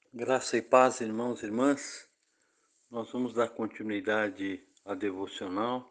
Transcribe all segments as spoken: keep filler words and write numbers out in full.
Graça e paz, irmãos e irmãs. Nós vamos dar continuidade à devocional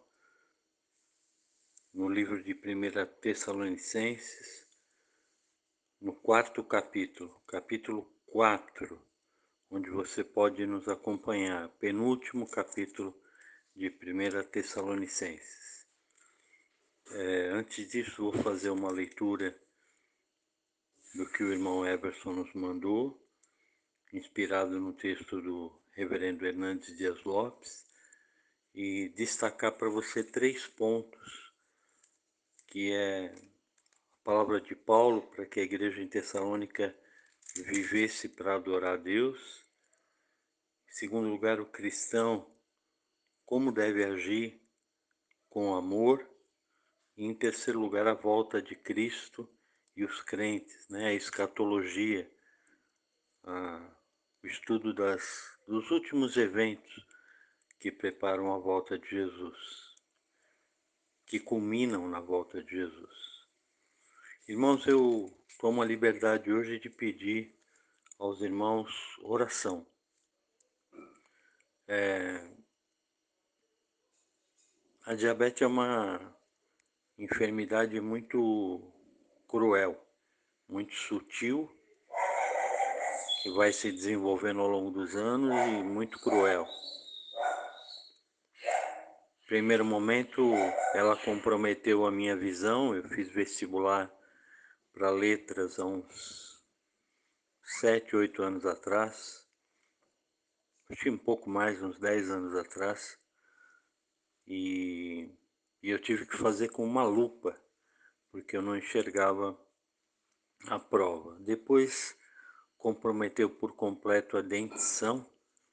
no livro de primeira Tessalonicenses, no quarto capítulo, capítulo quatro, onde você pode nos acompanhar, penúltimo capítulo de primeira Tessalonicenses. É, antes disso, vou fazer uma leitura do que o irmão Everson nos mandou, inspirado no texto do reverendo Hernandes Dias Lopes, e destacar para você três pontos, que é a palavra de Paulo para que a igreja em Tessalônica vivesse para adorar a Deus. Em segundo lugar, o cristão, como deve agir com amor. E em terceiro lugar, a volta de Cristo e os crentes, né? A escatologia, a, o estudo das, dos últimos eventos que preparam a volta de Jesus, que culminam na volta de Jesus. Irmãos, eu tomo a liberdade hoje de pedir aos irmãos oração. É, a diabetes é uma enfermidade muito cruel, muito sutil, que vai se desenvolvendo ao longo dos anos e muito cruel. Primeiro momento, ela comprometeu a minha visão. Eu fiz vestibular para letras há uns sete, oito anos atrás, acho que um pouco mais, uns dez anos atrás, e, e eu tive que fazer com uma lupa, porque eu não enxergava a prova. Depois comprometeu por completo a dentição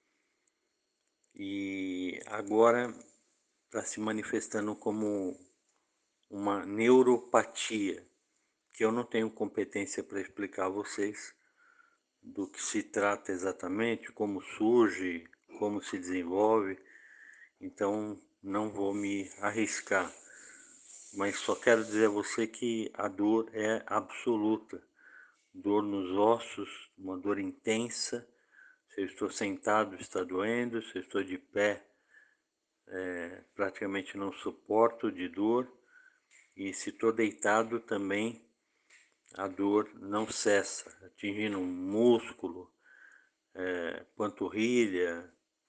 e agora está se manifestando como uma neuropatia, que eu não tenho competência para explicar a vocês do que se trata exatamente, como surge, como se desenvolve, então não vou me arriscar. Mas só quero dizer a você que a dor é absoluta. Dor nos ossos, uma dor intensa. Se eu estou sentado, está doendo. Se eu estou de pé, é, praticamente não suporto de dor. E se estou deitado também, a dor não cessa, atingindo um músculo, é, panturrilha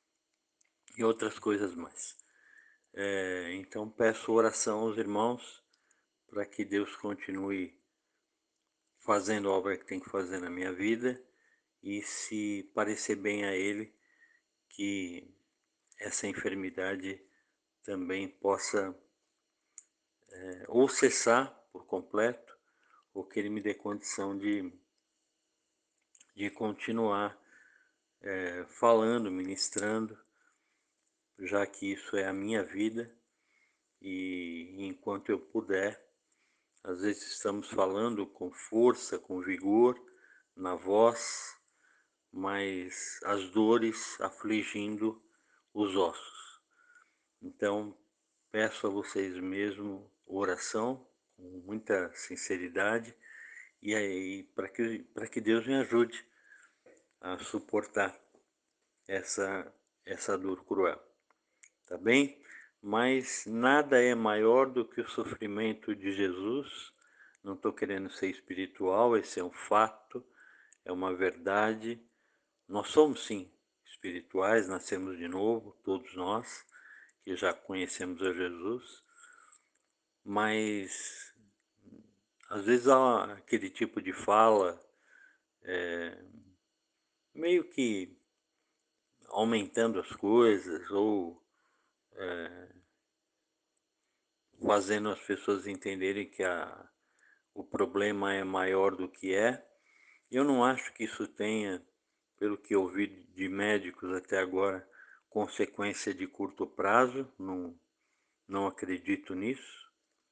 e outras coisas mais. É, então peço oração aos irmãos para que Deus continue fazendo a obra que tem que fazer na minha vida, e se parecer bem a Ele, que essa enfermidade também possa é, ou cessar por completo, ou que Ele me dê condição de, de continuar é, falando, ministrando, já que isso é a minha vida, e enquanto eu puder, às vezes estamos falando com força, com vigor na voz, mas as dores afligindo os ossos. Então, peço a vocês mesmo oração, com muita sinceridade, e aí para que, para que Deus me ajude a suportar essa, essa dor cruel, tá bem? Mas nada é maior do que o sofrimento de Jesus. Não estou querendo ser espiritual, esse é um fato, é uma verdade. Nós somos sim espirituais, nascemos de novo, todos nós que já conhecemos a Jesus, mas às vezes há aquele tipo de fala é, meio que aumentando as coisas ou é, fazendo as pessoas entenderem que a, o problema é maior do que é. Eu não acho que isso tenha, pelo que ouvi de médicos até agora, consequência de curto prazo, não, não acredito nisso.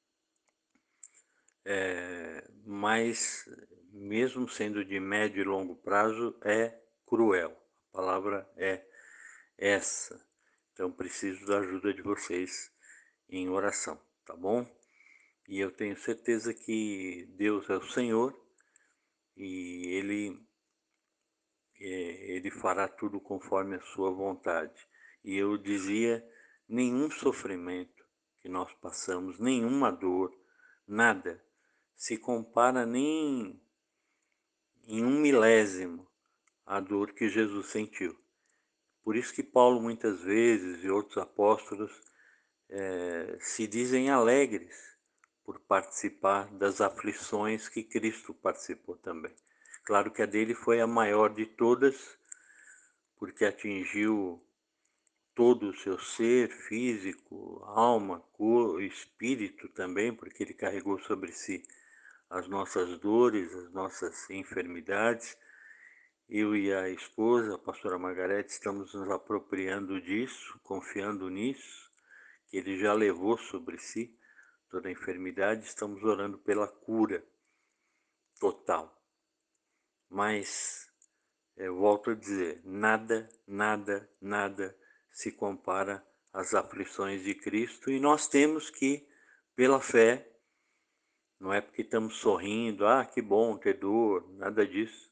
É, mas, mesmo sendo de médio e longo prazo, é cruel. A palavra é essa. Então, preciso da ajuda de vocês em oração, tá bom? E eu tenho certeza que Deus é o Senhor e Ele, é, Ele fará tudo conforme a sua vontade. E eu dizia, nenhum sofrimento que nós passamos, nenhuma dor, nada, se compara nem em um milésimo à dor que Jesus sentiu. Por isso que Paulo muitas vezes e outros apóstolos eh, se dizem alegres por participar das aflições que Cristo participou também. Claro que a dele foi a maior de todas, porque atingiu todo o seu ser físico, alma, corpo, espírito também, porque ele carregou sobre si as nossas dores, as nossas enfermidades. Eu e a esposa, a pastora Margarete, estamos nos apropriando disso, confiando nisso, que ele já levou sobre si toda a enfermidade. Estamos orando pela cura total. Mas, eu volto a dizer, nada, nada, nada se compara às aflições de Cristo, e nós temos que, pela fé, não é porque estamos sorrindo, ah, que bom ter dor, nada disso,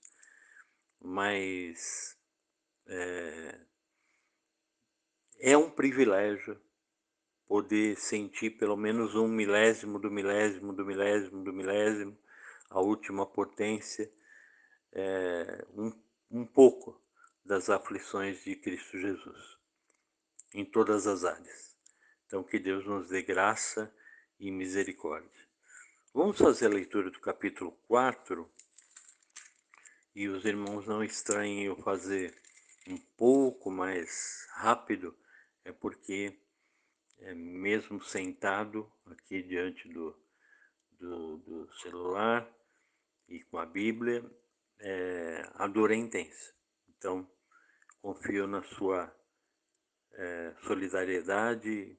mas é, é um privilégio poder sentir pelo menos um milésimo do milésimo do milésimo do milésimo, a última potência, é, um, um pouco das aflições de Cristo Jesus, em todas as áreas. Então, que Deus nos dê graça e misericórdia. Vamos fazer a leitura do capítulo quatro, e os irmãos não estranhem eu fazer um pouco mais rápido, é porque, é, mesmo sentado aqui diante do, do, do celular e com a Bíblia, é, a dor é intensa. Então, confio na sua é, solidariedade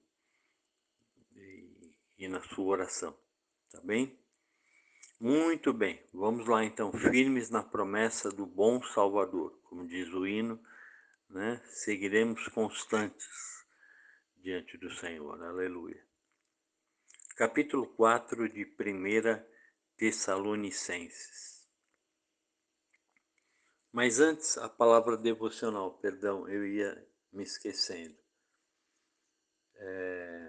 e, e na sua oração, tá bem? Muito bem, vamos lá então, firmes na promessa do bom Salvador, como diz o hino, né? Seguiremos constantes diante do Senhor, aleluia. Capítulo quatro de primeira Tessalonicenses. Mas antes, a palavra devocional, perdão, eu ia me esquecendo. É...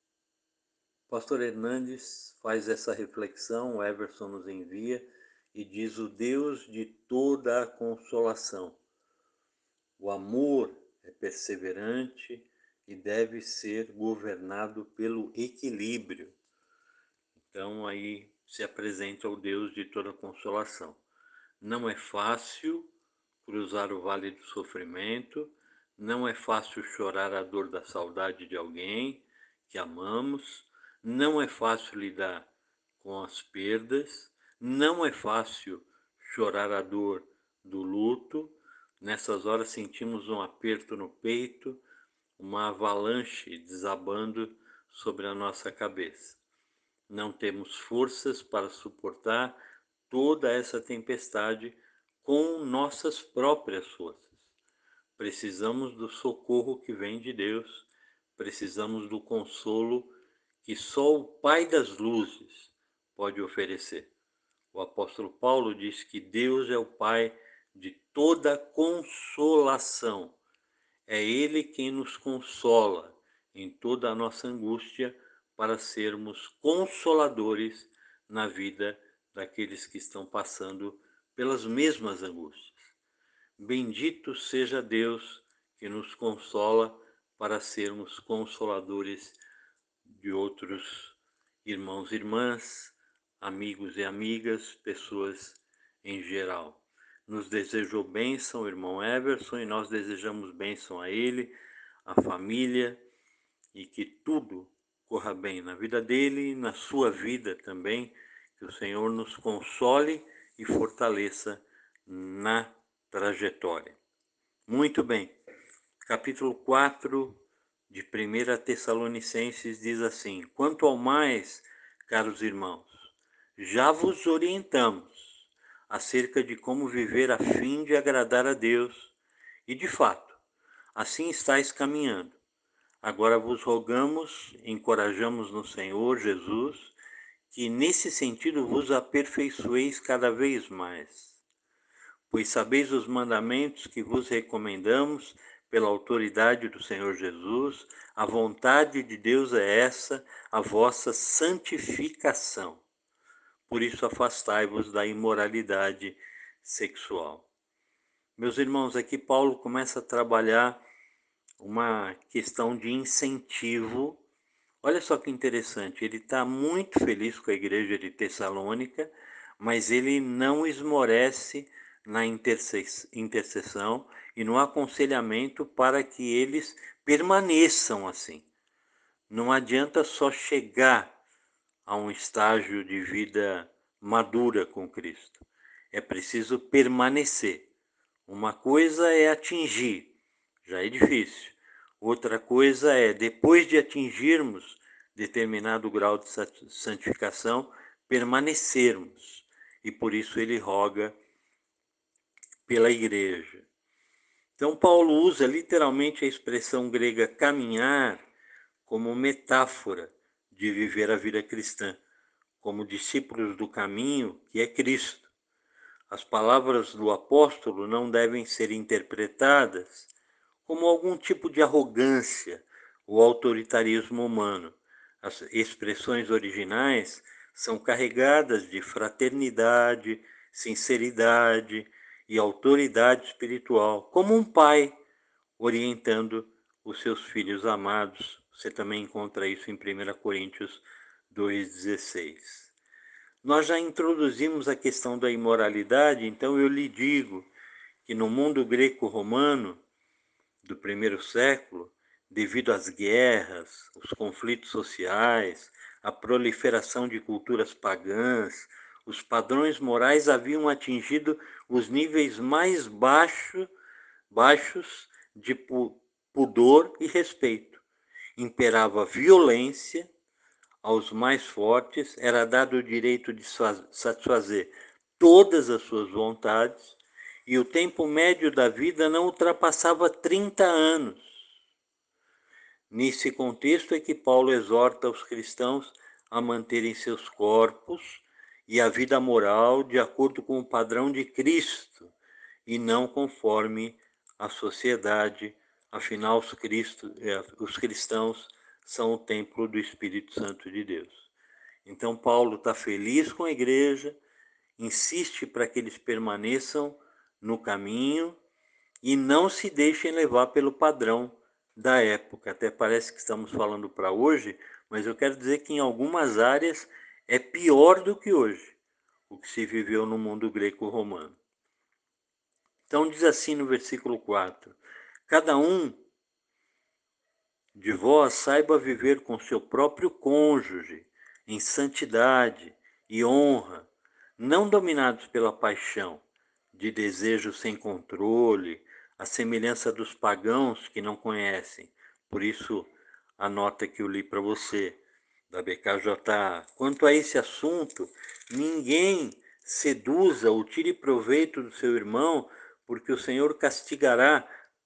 Pastor Hernandes faz essa reflexão, o Everson nos envia, e diz: o Deus de toda a consolação. O amor é perseverante e deve ser governado pelo equilíbrio. Então aí se apresenta o Deus de toda consolação. Não é fácil cruzar o vale do sofrimento, não é fácil chorar a dor da saudade de alguém que amamos, não é fácil lidar com as perdas, não é fácil chorar a dor do luto. Nessas horas sentimos um aperto no peito, uma avalanche desabando sobre a nossa cabeça. Não temos forças para suportar toda essa tempestade com nossas próprias forças. Precisamos do socorro que vem de Deus, precisamos do consolo que só o Pai das Luzes pode oferecer. O apóstolo Paulo diz que Deus é o Pai de toda consolação. É Ele quem nos consola em toda a nossa angústia, para sermos consoladores na vida daqueles que estão passando pelas mesmas angústias. Bendito seja Deus que nos consola para sermos consoladores de outros irmãos e irmãs, amigos e amigas, pessoas em geral. Nos desejou bênção o irmão Everson, e nós desejamos bênção a ele, a família, e que tudo corra bem na vida dele e na sua vida também, que o Senhor nos console e fortaleça na trajetória. Muito bem, capítulo quatro de primeira Tessalonicenses diz assim: quanto ao mais, caros irmãos, já vos orientamos acerca de como viver a fim de agradar a Deus, e de fato, assim estáis caminhando. Agora vos rogamos, encorajamos no Senhor Jesus, que nesse sentido vos aperfeiçoeis cada vez mais. pois sabeis os mandamentos que vos recomendamos pela autoridade do Senhor Jesus. A vontade de Deus é essa, a vossa santificação. Por isso afastai-vos da imoralidade sexual. Meus irmãos, aqui Paulo começa a trabalhar uma questão de incentivo. Olha só que interessante, ele está muito feliz com a igreja de Tessalônica, mas ele não esmorece na intercessão e no aconselhamento para que eles permaneçam assim. Não adianta só chegar a um estágio de vida madura com Cristo. É preciso permanecer. Uma coisa é atingir, já é difícil. Outra coisa é, depois de atingirmos determinado grau de santificação, permanecermos. E por isso ele roga pela igreja. Então Paulo usa literalmente a expressão grega caminhar como metáfora de viver a vida cristã, como discípulos do caminho que é Cristo. As palavras do apóstolo não devem ser interpretadas como algum tipo de arrogância ou autoritarismo humano. As expressões originais são carregadas de fraternidade, sinceridade e autoridade espiritual, como um pai orientando os seus filhos amados. Você também encontra isso em primeira Coríntios dois, dezesseis. Nós já introduzimos a questão da imoralidade, então eu lhe digo que no mundo greco-romano do primeiro século, devido às guerras, os conflitos sociais, a proliferação de culturas pagãs, os padrões morais haviam atingido os níveis mais baixo, baixos de pudor e respeito. Imperava violência, aos mais fortes era dado o direito de satisfazer todas as suas vontades, e o tempo médio da vida não ultrapassava trinta anos. Nesse contexto é que Paulo exorta os cristãos a manterem seus corpos e a vida moral de acordo com o padrão de Cristo, e não conforme a sociedade. Afinal, os, Cristo, os cristãos são o templo do Espírito Santo de Deus. Então Paulo está feliz com a igreja, insiste para que eles permaneçam no caminho e não se deixem levar pelo padrão da época. Até parece que estamos falando para hoje, mas eu quero dizer que em algumas áreas é pior do que hoje, o que se viveu no mundo greco-romano. Então diz assim no versículo quatro: cada um de vós saiba viver com seu próprio cônjuge em santidade e honra, não dominados pela paixão, de desejo sem controle, à semelhança dos pagãos que não conhecem. Por isso, a nota que eu li para você, da B K J A. Quanto a esse assunto, ninguém seduza ou tire proveito do seu irmão, porque o Senhor castigará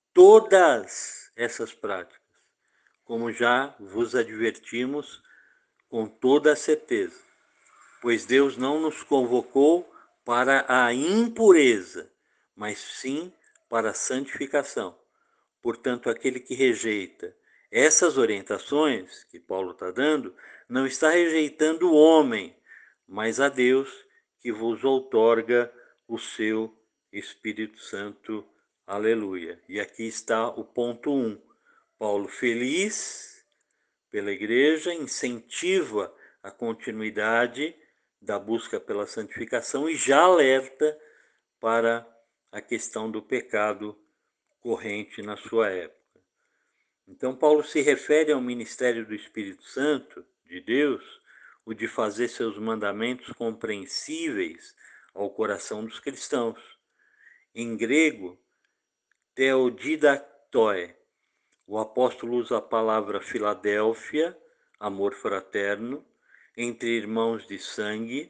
todas essas práticas, como já vos advertimos com toda a certeza. Pois Deus não nos convocou para a impureza, mas sim para a santificação. Portanto, aquele que rejeita essas orientações que Paulo está dando, não está rejeitando o homem, mas a Deus que vos outorga o seu Espírito Santo. Aleluia. E aqui está o ponto um. Paulo, feliz pela igreja, incentiva a continuidade da busca pela santificação e já alerta para a questão do pecado corrente na sua época. Então, Paulo se refere ao ministério do Espírito Santo de Deus, o de fazer seus mandamentos compreensíveis ao coração dos cristãos. Em grego, theodidaktoi. O apóstolo usa a palavra Filadélfia, amor fraterno, entre irmãos de sangue,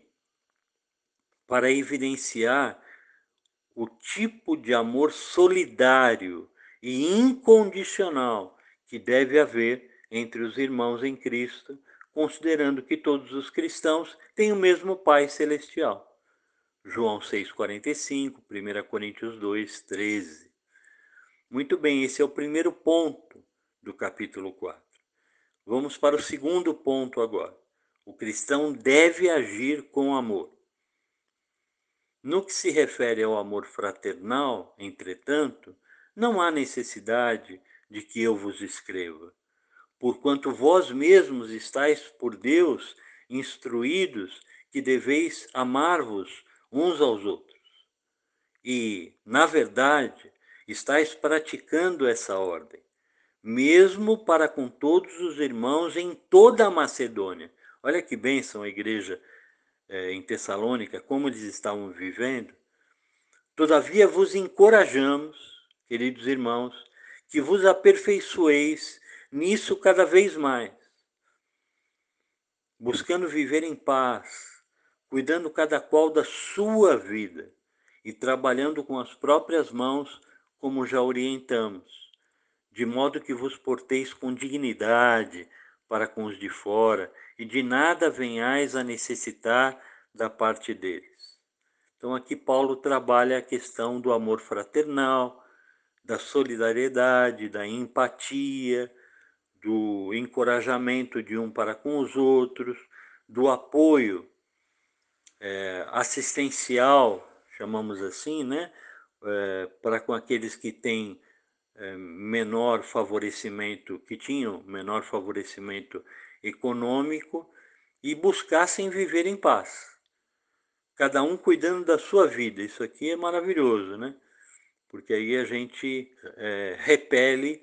para evidenciar o tipo de amor solidário e incondicional que deve haver entre os irmãos em Cristo, considerando que todos os cristãos têm o mesmo Pai Celestial. João seis, quarenta e cinco, primeira Coríntios dois, treze. Muito bem, esse é o primeiro ponto do capítulo quatro. Vamos para o segundo ponto agora. O cristão deve agir com amor. No que se refere ao amor fraternal, entretanto, não há necessidade de que eu vos escreva, porquanto vós mesmos estáis por Deus instruídos que deveis amar-vos uns aos outros. E, na verdade, estáis praticando essa ordem, mesmo para com todos os irmãos em toda a Macedônia. Olha que bênção a igreja é, em Tessalônica, como eles estavam vivendo. Todavia vos encorajamos, queridos irmãos, que vos aperfeiçoeis nisso cada vez mais, buscando viver em paz, cuidando cada qual da sua vida e trabalhando com as próprias mãos, como já orientamos, de modo que vos porteis com dignidade para com os de fora e de nada venhais a necessitar da parte deles. Então aqui Paulo trabalha a questão do amor fraternal, da solidariedade, da empatia, do encorajamento de um para com os outros, do apoio é, assistencial, chamamos assim, né? É, para com aqueles que têm é, menor favorecimento, que tinham menor favorecimento econômico e buscassem viver em paz. Cada um cuidando da sua vida. Isso aqui é maravilhoso, né? Porque aí a gente é, repele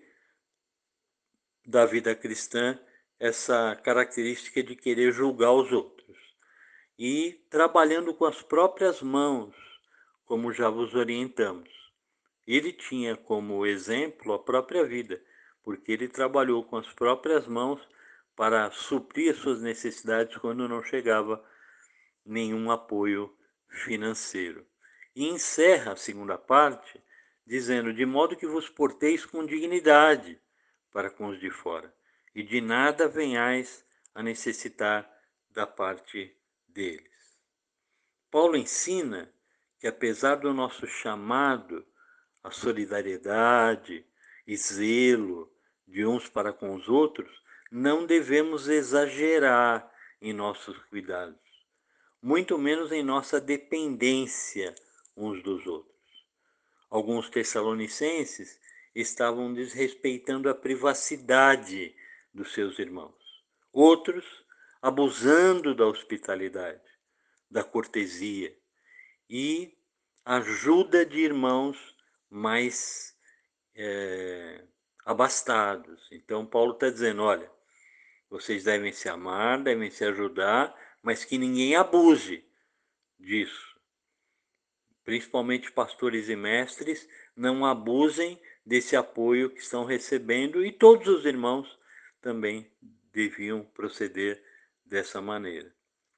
da vida cristã essa característica de querer julgar os outros. E trabalhando com as próprias mãos, como já vos orientamos. Ele tinha como exemplo a própria vida, porque ele trabalhou com as próprias mãos para suprir as suas necessidades quando não chegava nenhum apoio financeiro. E encerra a segunda parte dizendo: de modo que vos porteis com dignidade para com os de fora, e de nada venhais a necessitar da parte deles. Paulo ensina que, apesar do nosso chamado à solidariedade e zelo de uns para com os outros, não devemos exagerar em nossos cuidados, muito menos em nossa dependência uns dos outros. Alguns tessalonicenses estavam desrespeitando a privacidade dos seus irmãos. Outros, abusando da hospitalidade, da cortesia e ajuda de irmãos mais é, abastados. Então, Paulo está dizendo: olha, vocês devem se amar, devem se ajudar, mas que ninguém abuse disso. Principalmente pastores e mestres, não abusem desse apoio que estão recebendo, e todos os irmãos também deviam proceder dessa maneira.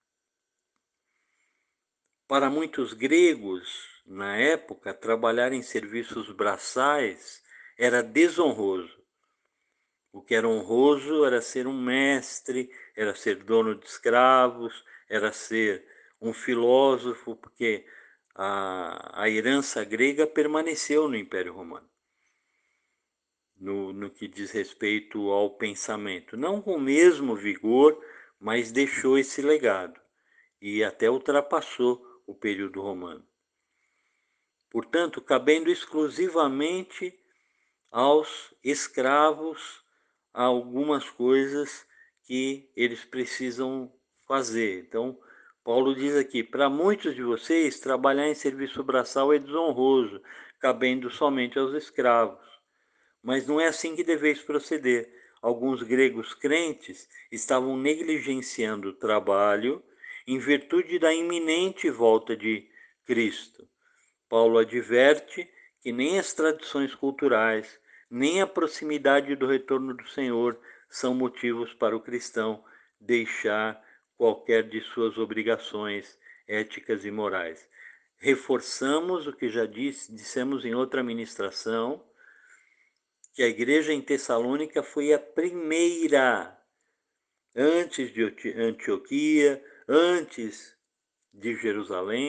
Para muitos gregos, na época, trabalhar em serviços braçais era desonroso. O que era honroso era ser um mestre, era ser dono de escravos, era ser um filósofo, porque a, a herança grega permaneceu no Império Romano, no, no que diz respeito ao pensamento. Não com o mesmo vigor, mas deixou esse legado e até ultrapassou o período romano. Portanto, cabendo exclusivamente aos escravos algumas coisas que eles precisam fazer. Então, Paulo diz aqui: para muitos de vocês, trabalhar em serviço braçal é desonroso, cabendo somente aos escravos. Mas não é assim que deveis proceder. Alguns gregos crentes estavam negligenciando o trabalho em virtude da iminente volta de Cristo. Paulo adverte que nem as tradições culturais, nem a proximidade do retorno do Senhor são motivos para o cristão deixar qualquer de suas obrigações éticas e morais. Reforçamos o que já disse, dissemos em outra ministração, que a igreja em Tessalônica foi a primeira, antes de Antioquia, antes de Jerusalém,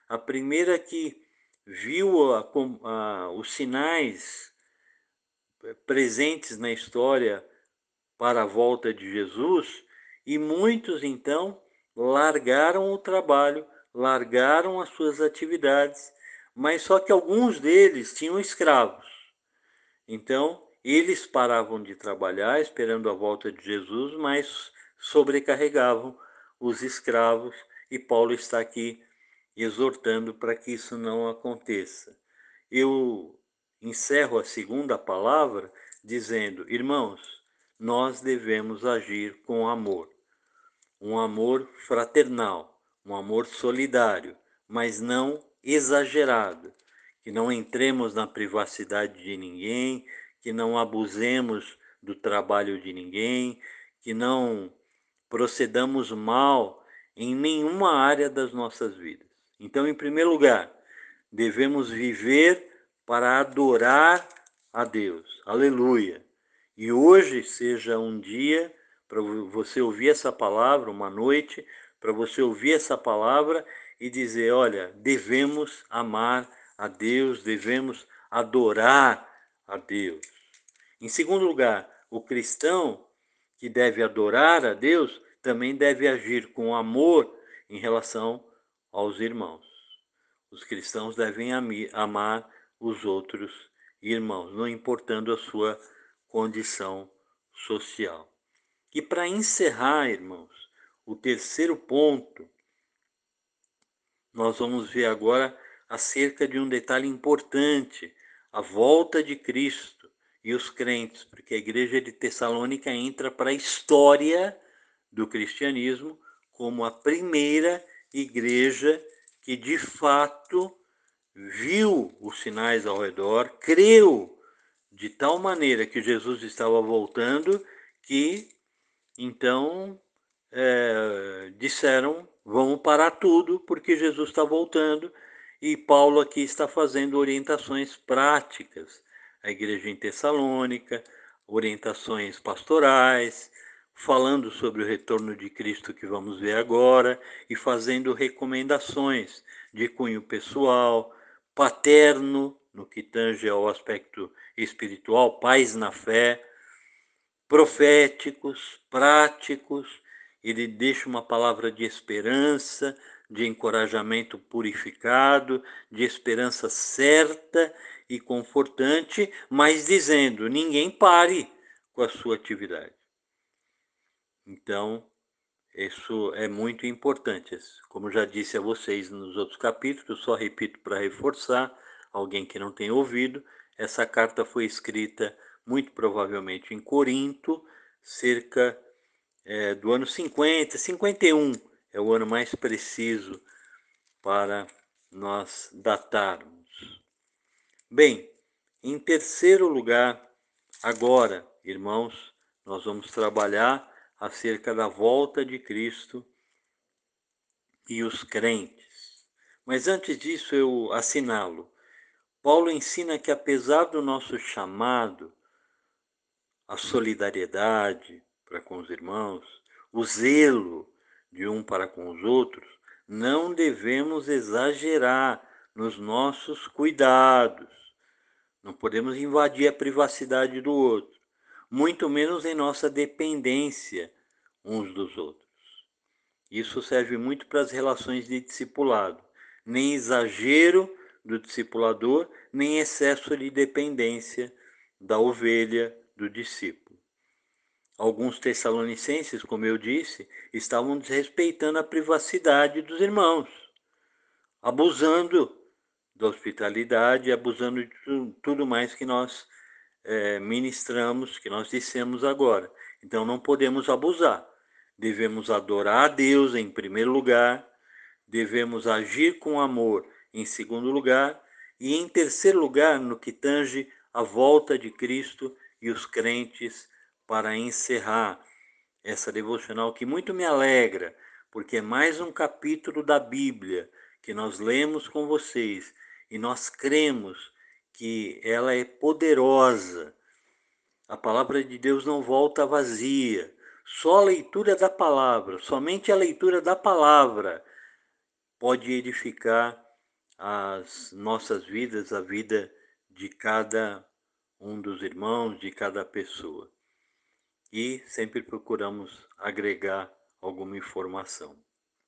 A primeira que viu a, a, os sinais presentes na história para a volta de Jesus, e muitos então largaram o trabalho, largaram as suas atividades, mas só que alguns deles tinham escravos. Então, eles paravam de trabalhar esperando a volta de Jesus, mas sobrecarregavam os escravos, e Paulo está aqui exortando para que isso não aconteça. Eu encerro a segunda palavra dizendo: irmãos, nós devemos agir com amor, um amor fraternal, um amor solidário, mas não exagerado, que não entremos na privacidade de ninguém, que não abusemos do trabalho de ninguém, que não procedamos mal em nenhuma área das nossas vidas. Então, em primeiro lugar, devemos viver para adorar a Deus. Aleluia! E hoje seja um dia para você ouvir essa palavra, uma noite, para você ouvir essa palavra e dizer: olha, devemos amar a Deus, devemos adorar a Deus. Em segundo lugar, o cristão que deve adorar a Deus também deve agir com amor em relação aos irmãos. Os cristãos devem amar os outros irmãos, não importando a sua condição social. E para encerrar, irmãos, o terceiro ponto, nós vamos ver agora acerca de um detalhe importante, a volta de Cristo e os crentes, porque a igreja de Tessalônica entra para a história do cristianismo como a primeira igreja que de fato viu os sinais ao redor, creu de tal maneira que Jesus estava voltando, que então é, disseram: vamos parar tudo porque Jesus está voltando. E Paulo aqui está fazendo orientações práticas à igreja em Tessalônica, orientações pastorais, falando sobre o retorno de Cristo que vamos ver agora e fazendo recomendações de cunho pessoal, paterno, no que tange ao aspecto espiritual, pais na fé, proféticos, práticos. Ele deixa uma palavra de esperança, de encorajamento purificado, de esperança certa e confortante, mas dizendo: ninguém pare com a sua atividade. Então, isso é muito importante. Como já disse a vocês nos outros capítulos, só repito para reforçar, alguém que não tem ouvido, essa carta foi escrita muito provavelmente em Corinto, cerca é, do ano cinquenta, cinquenta e um é o ano mais preciso para nós datarmos. Bem, em terceiro lugar, agora, irmãos, nós vamos trabalhar acerca da volta de Cristo e os crentes. Mas antes disso eu assinalo. Paulo ensina que apesar do nosso chamado, a solidariedade para com os irmãos, o zelo de um para com os outros, não devemos exagerar nos nossos cuidados. Não podemos invadir a privacidade do outro, muito menos em nossa dependência uns dos outros. Isso serve muito para as relações de discipulado. Nem exagero do discipulador, nem excesso de dependência da ovelha, do discípulo. Alguns tessalonicenses, como eu disse, estavam desrespeitando a privacidade dos irmãos, abusando da hospitalidade, abusando de tudo mais que nós é, ministramos, que nós dissemos agora. Então não podemos abusar. Devemos adorar a Deus em primeiro lugar, devemos agir com amor em segundo lugar, e em terceiro lugar, no que tange a volta de Cristo e os crentes, para encerrar essa devocional que muito me alegra, porque é mais um capítulo da Bíblia que nós lemos com vocês e nós cremos que ela é poderosa. A palavra de Deus não volta vazia. Só a leitura da palavra, somente a leitura da palavra pode edificar as nossas vidas, a vida de cada um dos irmãos, de cada pessoa. E sempre procuramos agregar alguma informação.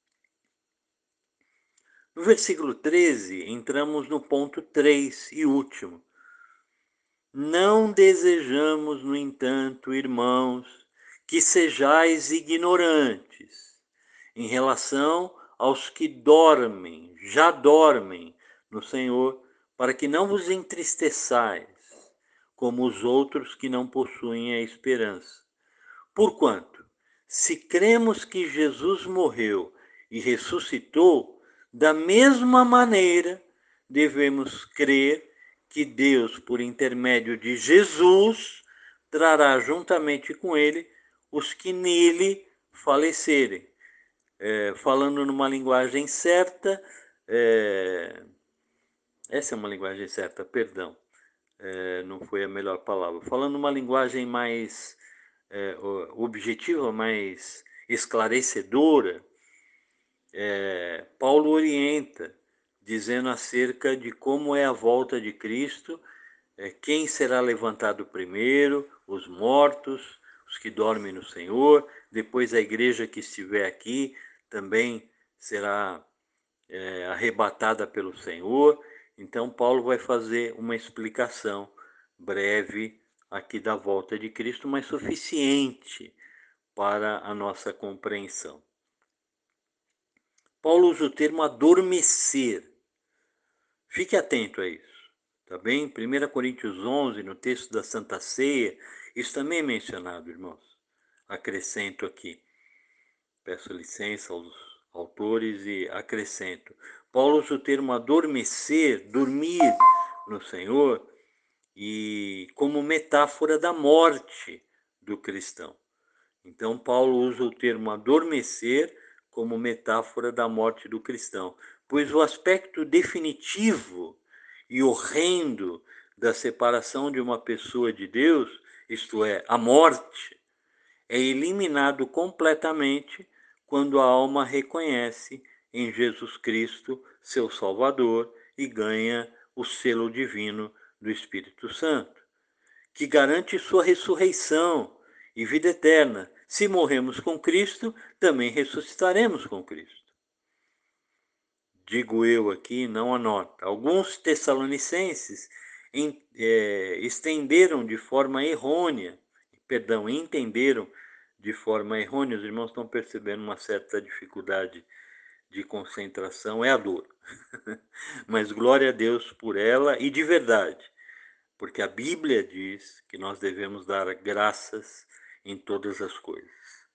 No versículo treze, entramos no ponto três e último. Não desejamos, no entanto, irmãos, que sejais ignorantes em relação aos que dormem, já dormem no Senhor, para que não vos entristeçais, como os outros que não possuem a esperança. Porquanto, se cremos que Jesus morreu e ressuscitou, da mesma maneira devemos crer que Deus, por intermédio de Jesus, trará juntamente com ele os que nele falecerem. É, falando numa linguagem certa, é, essa é uma linguagem certa, perdão, é, não foi a melhor palavra. Falando numa linguagem mais é, objetiva, mais esclarecedora, é, Paulo orienta, dizendo acerca de como é a volta de Cristo, é, quem será levantado primeiro, os mortos, os que dormem no Senhor, depois a igreja que estiver aqui também será é, arrebatada pelo Senhor. Então Paulo vai fazer uma explicação breve aqui da volta de Cristo, mas suficiente para a nossa compreensão. Paulo usa o termo adormecer. Fique atento a isso, tá bem? primeira Coríntios onze, no texto da Santa Ceia, isso também é mencionado, irmãos. Acrescento aqui. Peço licença aos autores e acrescento. Paulo usa o termo adormecer, dormir no Senhor, e como metáfora da morte do cristão. Então, Paulo usa o termo adormecer como metáfora da morte do cristão, pois o aspecto definitivo e horrendo da separação de uma pessoa de Deus, isto é, a morte, é eliminado completamente quando a alma reconhece em Jesus Cristo seu Salvador e ganha o selo divino do Espírito Santo, que garante sua ressurreição e vida eterna. Se morremos com Cristo, também ressuscitaremos com Cristo. Digo eu aqui, não anota. Alguns tessalonicenses em, é, estenderam de forma errônea, perdão, entenderam de forma errônea, os irmãos estão percebendo uma certa dificuldade de concentração, é a dor. Mas glória a Deus por ela e de verdade, porque a Bíblia diz que nós devemos dar graças em todas as coisas.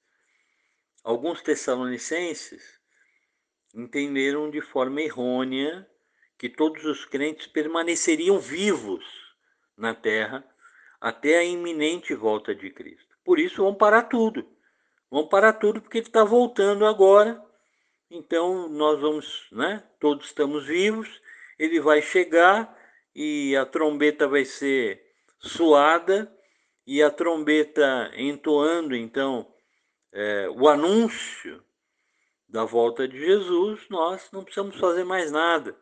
Alguns tessalonicenses entenderam de forma errônea que todos os crentes permaneceriam vivos na terra até a iminente volta de Cristo. Por isso vão parar tudo. Vão parar tudo porque ele está voltando agora. Então nós vamos, né? Todos estamos vivos. Ele vai chegar e a trombeta vai ser soada, e a trombeta entoando então é, o anúncio da volta de Jesus, nós não precisamos fazer mais nada.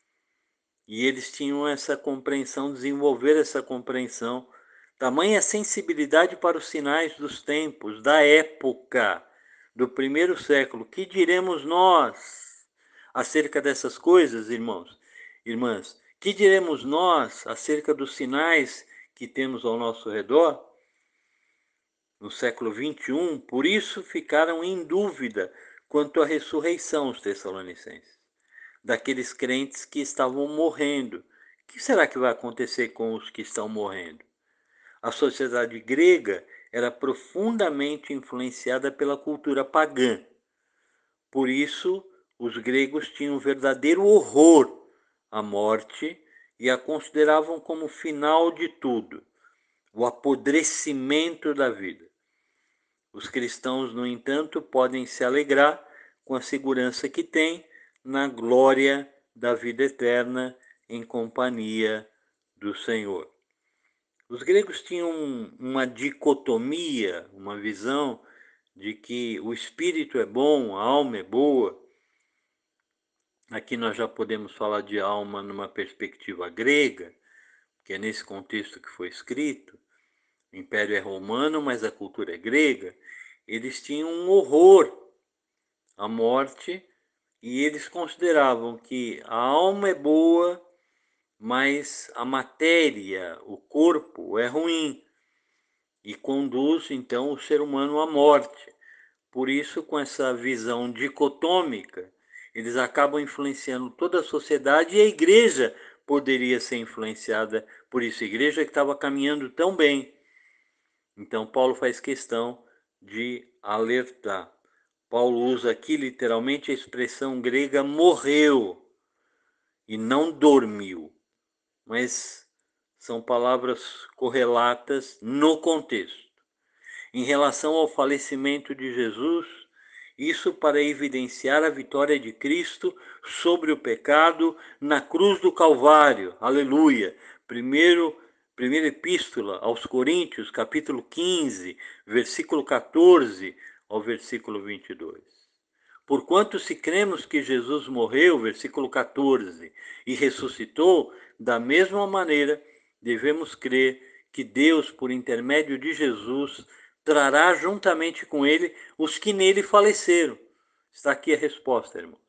E eles tinham essa compreensão, desenvolver essa compreensão, tamanha sensibilidade para os sinais dos tempos, da época, do primeiro século. Que diremos nós acerca dessas coisas, irmãos, irmãs? Que diremos nós acerca dos sinais que temos ao nosso redor? No século vinte e um, por isso ficaram em dúvida quanto à ressurreição os tessalonicenses, daqueles crentes que estavam morrendo. O que será que vai acontecer com os que estão morrendo? A sociedade grega era profundamente influenciada pela cultura pagã. Por isso, os gregos tinham verdadeiro horror à morte e a consideravam como o final de tudo, o apodrecimento da vida. Os cristãos, no entanto, podem se alegrar com a segurança que têm na glória da vida eterna em companhia do Senhor. Os gregos tinham uma dicotomia, uma visão de que o espírito é bom, a alma é boa, Aqui nós já podemos falar de alma numa perspectiva grega, que é nesse contexto que foi escrito. O Império é romano, mas a cultura é grega. Eles tinham um horror à morte e eles consideravam que a alma é boa, mas a matéria, o corpo, é ruim e conduz então o ser humano à morte. Por isso, com essa visão dicotômica, eles acabam influenciando toda a sociedade e a igreja poderia ser influenciada por isso. A igreja que estava caminhando tão bem. Então, Paulo faz questão de alertar. Paulo usa aqui literalmente a expressão grega morreu e não dormiu, mas são palavras correlatas no contexto. Em relação ao falecimento de Jesus, isso para evidenciar a vitória de Cristo sobre o pecado na cruz do Calvário. Aleluia! Primeiro, primeira epístola aos Coríntios, capítulo quinze, versículo quatorze ao versículo vinte e dois. Porquanto se cremos que Jesus morreu, versículo quatorze, e ressuscitou, da mesma maneira devemos crer que Deus, por intermédio de Jesus, trará juntamente com ele os que nele faleceram. Está aqui a resposta, irmãos.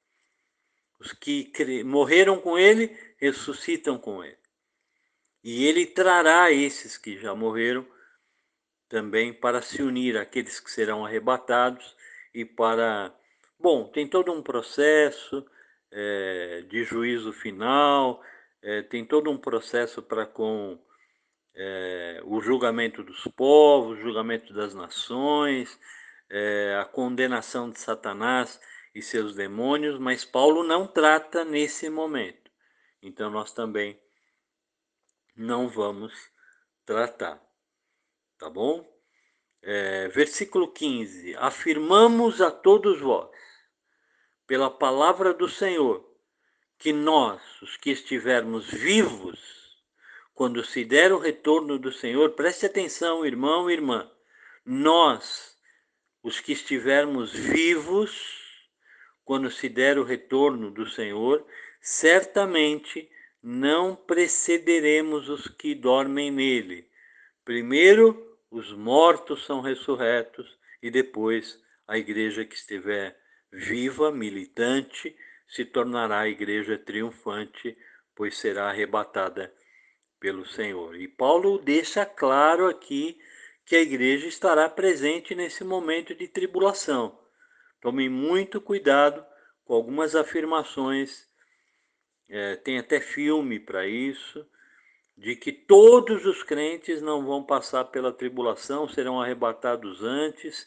Os que morreram com ele, ressuscitam com ele. E ele trará esses que já morreram também para se unir àqueles que serão arrebatados e para... Bom, tem todo um processo é, de juízo final, é, tem todo um processo para com é, o julgamento dos povos, o julgamento das nações, é, a condenação de Satanás e seus demônios, mas Paulo não trata nesse momento. Então nós também não vamos tratar, tá bom? É, versículo quinze, afirmamos a todos vós, pela palavra do Senhor, que nós, os que estivermos vivos, quando se der o retorno do Senhor, preste atenção, irmão e irmã, nós, os que estivermos vivos, quando se der o retorno do Senhor, certamente não precederemos os que dormem nele. Primeiro, os mortos são ressurretos e depois a igreja que estiver viva, militante, se tornará a igreja triunfante, pois será arrebatada pelo Senhor. E Paulo deixa claro aqui que a igreja estará presente nesse momento de tribulação. Tomem muito cuidado com algumas afirmações, é, tem até filme para isso, de que todos os crentes não vão passar pela tribulação, serão arrebatados antes,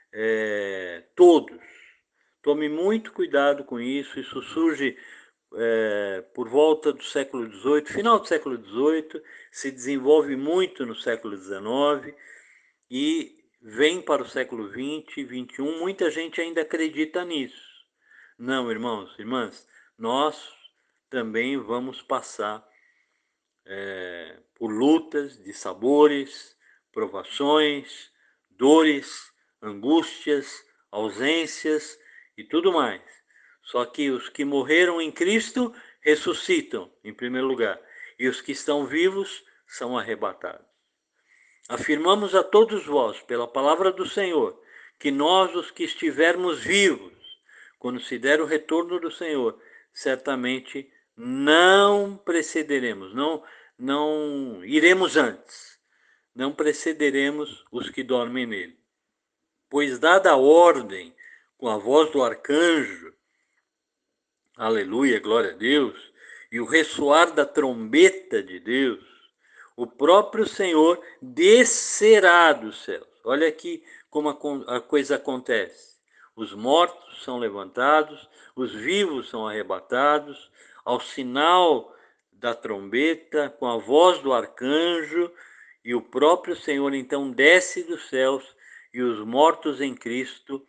é, todos. Tome muito cuidado com isso, isso surge é, por volta do século dezoito, final do século dezoito, se desenvolve muito no século dezenove e vem para o século vinte, vinte e um, muita gente ainda acredita nisso. Não, irmãos, irmãs, nós também vamos passar é, por lutas de sabores, provações, dores, angústias, ausências e tudo mais. Só que os que morreram em Cristo ressuscitam, em primeiro lugar, e os que estão vivos são arrebatados. Afirmamos a todos vós, pela palavra do Senhor, que nós, os que estivermos vivos, quando se der o retorno do Senhor, certamente não precederemos, não, não iremos antes, não precederemos os que dormem nele. Pois dada a ordem com a voz do arcanjo, aleluia, glória a Deus, e o ressoar da trombeta de Deus, o próprio Senhor descerá dos céus. Olha aqui como a coisa acontece. Os mortos são levantados, os vivos são arrebatados, ao sinal da trombeta, com a voz do arcanjo, e o próprio Senhor então desce dos céus, e os mortos em Cristo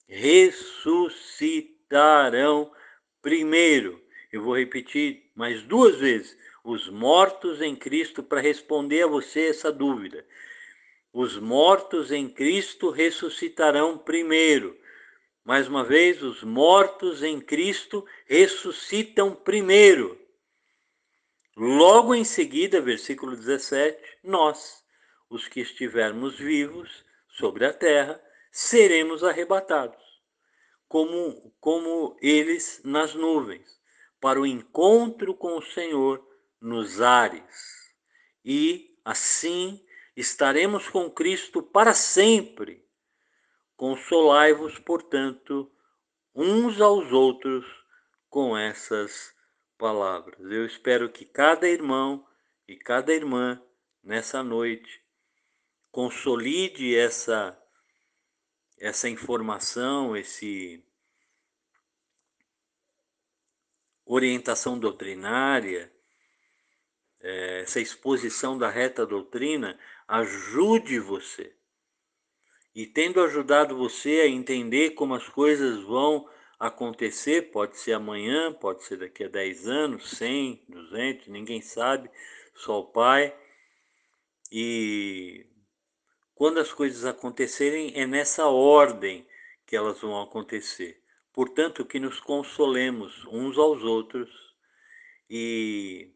ressuscitarão primeiro. Eu vou repetir mais duas vezes. Os mortos em Cristo, para responder a você essa dúvida. Os mortos em Cristo ressuscitarão primeiro. Mais uma vez, os mortos em Cristo ressuscitam primeiro. Logo em seguida, versículo dezessete, nós, os que estivermos vivos sobre a terra, seremos arrebatados, como, como eles nas nuvens, para o encontro com o Senhor nos ares. E, assim, estaremos com Cristo para sempre. Consolai-vos, portanto, uns aos outros com essas palavras. Eu espero que cada irmão e cada irmã, nessa noite, consolide essa, essa informação, esse orientação doutrinária, essa exposição da reta doutrina, ajude você. E tendo ajudado você a entender como as coisas vão acontecer, pode ser amanhã, pode ser daqui a dez anos, cem, duzentos, ninguém sabe, só o Pai. E quando as coisas acontecerem, é nessa ordem que elas vão acontecer. Portanto, que nos consolemos uns aos outros e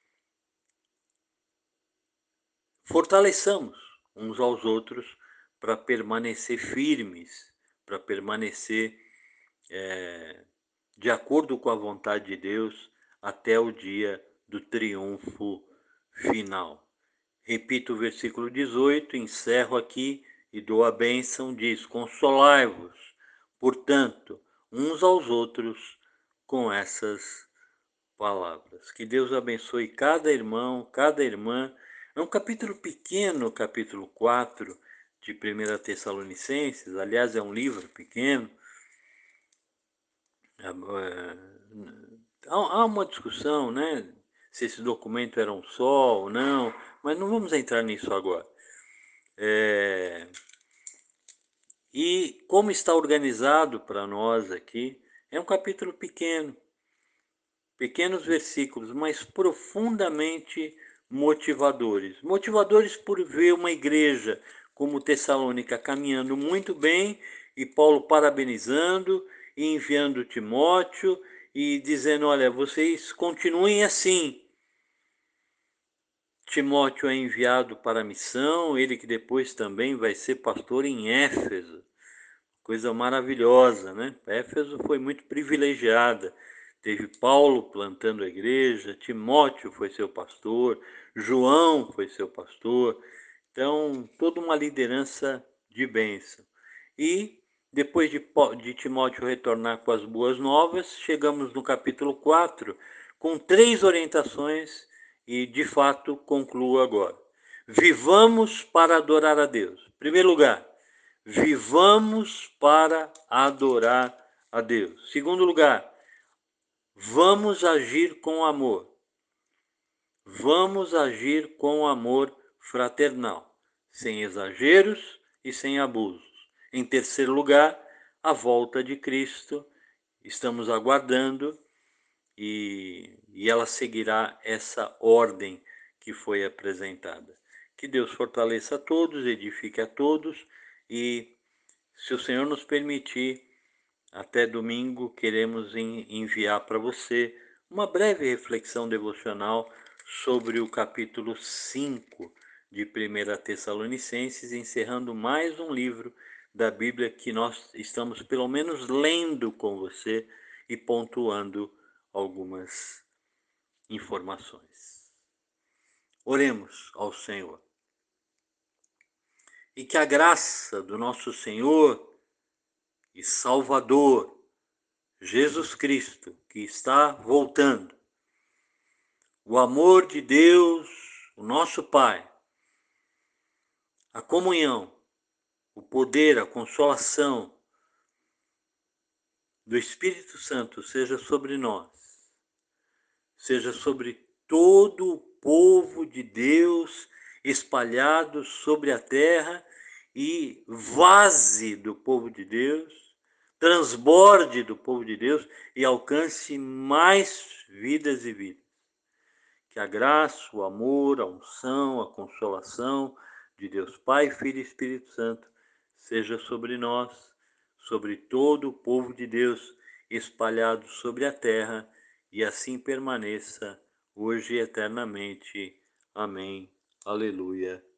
fortaleçamos uns aos outros para permanecer firmes, para permanecer é, de acordo com a vontade de Deus até o dia do triunfo final. Repito o versículo dezoito, encerro aqui e dou a bênção, diz: consolai-vos, portanto, uns aos outros com essas palavras. Que Deus abençoe cada irmão, cada irmã. É um capítulo pequeno, capítulo quatro de primeira Tessalonicenses, aliás, é um livro pequeno. Há uma discussão, né? Se esse documento era um só ou não, mas não vamos entrar nisso agora. É... E como está organizado para nós aqui, é um capítulo pequeno, pequenos versículos, mas profundamente motivadores. Motivadores por ver uma igreja como Tessalônica caminhando muito bem e Paulo parabenizando e enviando Timóteo e dizendo, olha, vocês continuem assim. Timóteo é enviado para a missão, ele que depois também vai ser pastor em Éfeso. Coisa maravilhosa, né? Éfeso foi muito privilegiada. Teve Paulo plantando a igreja, Timóteo foi seu pastor, João foi seu pastor. Então, toda uma liderança de bênção. E depois de, de Timóteo retornar com as boas novas, chegamos no capítulo quatro, com três orientações e, de fato, concluo agora. Vivamos para adorar a Deus. Em primeiro lugar, vivamos para adorar a Deus. Segundo lugar, vamos agir com amor. Vamos agir com amor fraternal, sem exageros e sem abusos. Em terceiro lugar, a volta de Cristo. Estamos aguardando e, e ela seguirá essa ordem que foi apresentada. Que Deus fortaleça a todos, edifique a todos e, se o Senhor nos permitir, até domingo queremos enviar para você uma breve reflexão devocional sobre o capítulo cinco de primeira Tessalonicenses, encerrando mais um livro da Bíblia que nós estamos pelo menos lendo com você e pontuando algumas informações. Oremos ao Senhor. E que a graça do nosso Senhor e Salvador, Jesus Cristo, que está voltando, o amor de Deus, o nosso Pai, a comunhão, o poder, a consolação do Espírito Santo seja sobre nós, seja sobre todo o povo de Deus espalhado sobre a terra e vaze do povo de Deus, transborde do povo de Deus e alcance mais vidas e vidas. Que a graça, o amor, a unção, a consolação de Deus Pai, Filho e Espírito Santo seja sobre nós, sobre todo o povo de Deus espalhado sobre a terra, e assim permaneça hoje e eternamente. Amém. Aleluia.